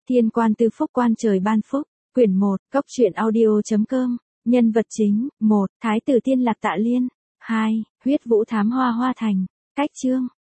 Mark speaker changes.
Speaker 1: Thiên quan tư phúc quan trời ban phúc. Quyển 1, Cốc truyện audio.com. Nhân vật chính. 1. Thái tử Tiên Lạc Tạ Liên. 2. Huyết Vũ Thám Hoa Hoa Thành. Cách chương.